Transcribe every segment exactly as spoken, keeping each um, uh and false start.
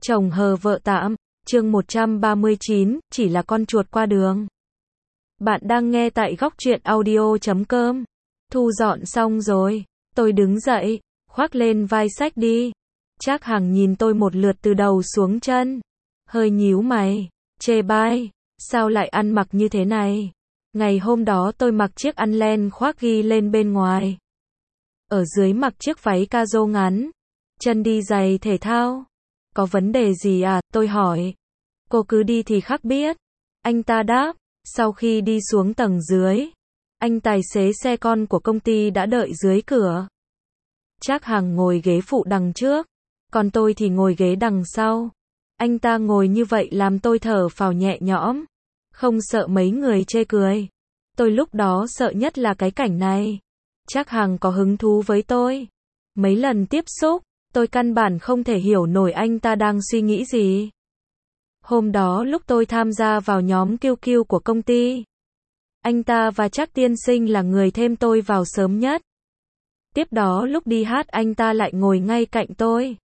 Chồng hờ vợ tạm, chương một trăm ba mươi chín, chỉ là con chuột qua đường. Bạn đang nghe tại góc truyện audio chấm com. Thu dọn xong rồi, tôi đứng dậy, khoác lên vai xách đi. Trác Hằng nhìn tôi một lượt từ đầu xuống chân, hơi nhíu mày, chê bai, sao lại ăn mặc như thế này? Ngày hôm đó tôi mặc chiếc ăn len khoác ghi lên bên ngoài, ở dưới mặc chiếc váy ca-rô ngắn, chân đi giày thể thao. Có vấn đề gì à, tôi hỏi. Cô cứ đi thì khắc biết. Anh ta đáp. Sau khi đi xuống tầng dưới, anh tài xế xe con của công ty đã đợi dưới cửa. Trác Hằng ngồi ghế phụ đằng trước, còn tôi thì ngồi ghế đằng sau. Anh ta ngồi như vậy làm tôi thở phào nhẹ nhõm, không sợ mấy người chê cười. Tôi lúc đó sợ nhất là cái cảnh này. Trác Hằng có hứng thú với tôi. Mấy lần tiếp xúc, tôi căn bản không thể hiểu nổi anh ta đang suy nghĩ gì. Hôm đó lúc tôi tham gia vào nhóm kiu kiu của công ty, anh ta và Trác tiên sinh là người thêm tôi vào sớm nhất. Tiếp đó lúc đi hát anh ta lại ngồi ngay cạnh tôi,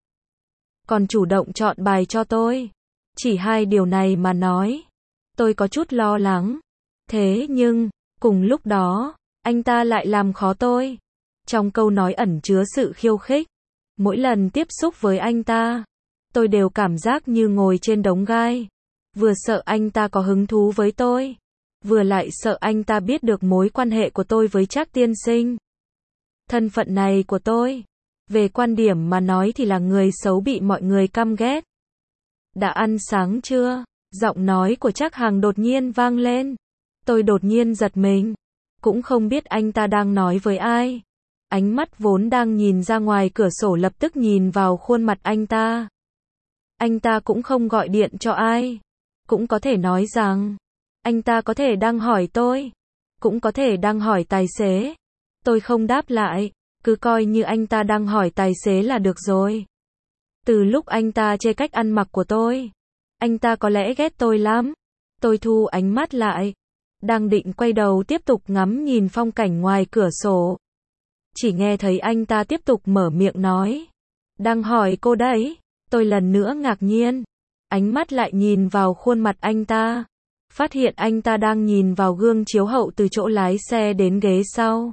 còn chủ động chọn bài cho tôi. Chỉ hai điều này mà nói, tôi có chút lo lắng. Thế nhưng, cùng lúc đó, anh ta lại làm khó tôi. Trong câu nói ẩn chứa sự khiêu khích. Mỗi lần tiếp xúc với anh ta, tôi đều cảm giác như ngồi trên đống gai. Vừa sợ anh ta có hứng thú với tôi, vừa lại sợ anh ta biết được mối quan hệ của tôi với Trác tiên sinh. Thân phận này của tôi, về quan điểm mà nói thì là người xấu bị mọi người căm ghét. Đã ăn sáng chưa? Giọng nói của Trác Hằng đột nhiên vang lên. Tôi đột nhiên giật mình, cũng không biết anh ta đang nói với ai. Ánh mắt vốn đang nhìn ra ngoài cửa sổ lập tức nhìn vào khuôn mặt anh ta. Anh ta cũng không gọi điện cho ai. Cũng có thể nói rằng, anh ta có thể đang hỏi tôi, cũng có thể đang hỏi tài xế. Tôi không đáp lại, cứ coi như anh ta đang hỏi tài xế là được rồi. Từ lúc anh ta chê cách ăn mặc của tôi, anh ta có lẽ ghét tôi lắm. Tôi thu ánh mắt lại, đang định quay đầu tiếp tục ngắm nhìn phong cảnh ngoài cửa sổ. Chỉ nghe thấy anh ta tiếp tục mở miệng nói. Đang hỏi cô đấy. Tôi lần nữa ngạc nhiên. Ánh mắt lại nhìn vào khuôn mặt anh ta. Phát hiện anh ta đang nhìn vào gương chiếu hậu từ chỗ lái xe đến ghế sau.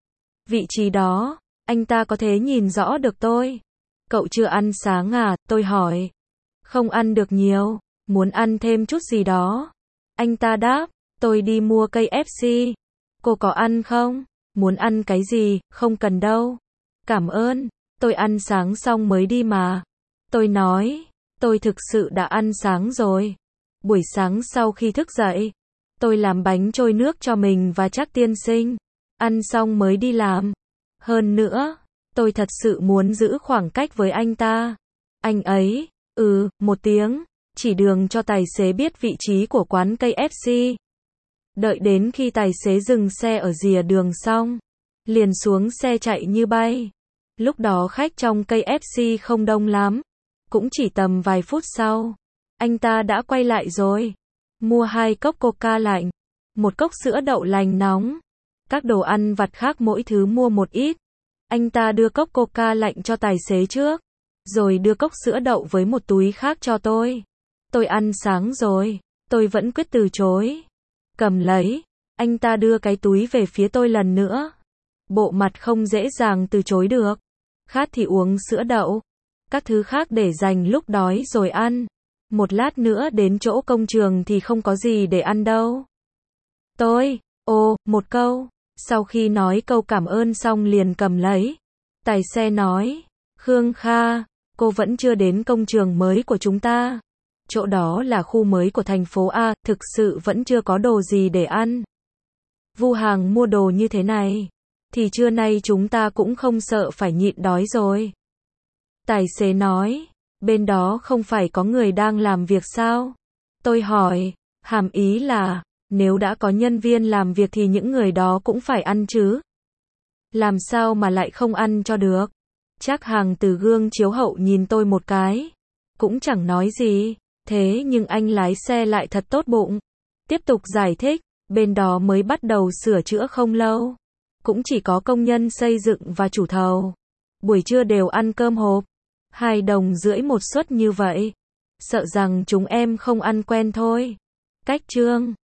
Vị trí đó, anh ta có thể nhìn rõ được tôi. Cậu chưa ăn sáng à? Tôi hỏi. Không ăn được nhiều, muốn ăn thêm chút gì đó. Anh ta đáp. Tôi đi mua cây ép xê. Cô có ăn không? Muốn ăn cái gì? Không cần đâu. Cảm ơn, tôi ăn sáng xong mới đi mà. Tôi nói, tôi thực sự đã ăn sáng rồi. Buổi sáng sau khi thức dậy, tôi làm bánh trôi nước cho mình và Trác tiên sinh. Ăn xong mới đi làm. Hơn nữa, tôi thật sự muốn giữ khoảng cách với anh ta. Anh ấy, ừ, một tiếng, chỉ đường cho tài xế biết vị trí của quán cây ép xê. Đợi đến khi tài xế dừng xe ở rìa đường xong, liền xuống xe chạy như bay. Lúc đó khách trong cây ép xê không đông lắm, cũng chỉ tầm vài phút sau, anh ta đã quay lại rồi. Mua hai cốc coca lạnh, một cốc sữa đậu lành nóng, các đồ ăn vặt khác mỗi thứ mua một ít. Anh ta đưa cốc coca lạnh cho tài xế trước, rồi đưa cốc sữa đậu với một túi khác cho tôi. Tôi ăn sáng rồi, tôi vẫn quyết từ chối. Cầm lấy, anh ta đưa cái túi về phía tôi lần nữa. Bộ mặt không dễ dàng từ chối được. Khát thì uống sữa đậu, các thứ khác để dành lúc đói rồi ăn. Một lát nữa đến chỗ công trường thì không có gì để ăn đâu. Tôi, ồ, một câu. Sau khi nói câu cảm ơn xong liền cầm lấy. Tài xe nói, Khương Kha, cô vẫn chưa đến công trường mới của chúng ta. Chỗ đó là khu mới của thành phố A, thực sự vẫn chưa có đồ gì để ăn. Vu Hàng mua đồ như thế này, thì trưa nay chúng ta cũng không sợ phải nhịn đói rồi. Tài xế nói, bên đó không phải có người đang làm việc sao? Tôi hỏi, hàm ý là, nếu đã có nhân viên làm việc thì những người đó cũng phải ăn chứ? Làm sao mà lại không ăn cho được? Trác Hằng từ gương chiếu hậu nhìn tôi một cái, cũng chẳng nói gì. Thế nhưng anh lái xe lại thật tốt bụng. Tiếp tục giải thích, bên đó mới bắt đầu sửa chữa không lâu. Cũng chỉ có công nhân xây dựng và chủ thầu. Buổi trưa đều ăn cơm hộp. Hai đồng rưỡi một suất như vậy. Sợ rằng chúng em không ăn quen thôi. Cách chương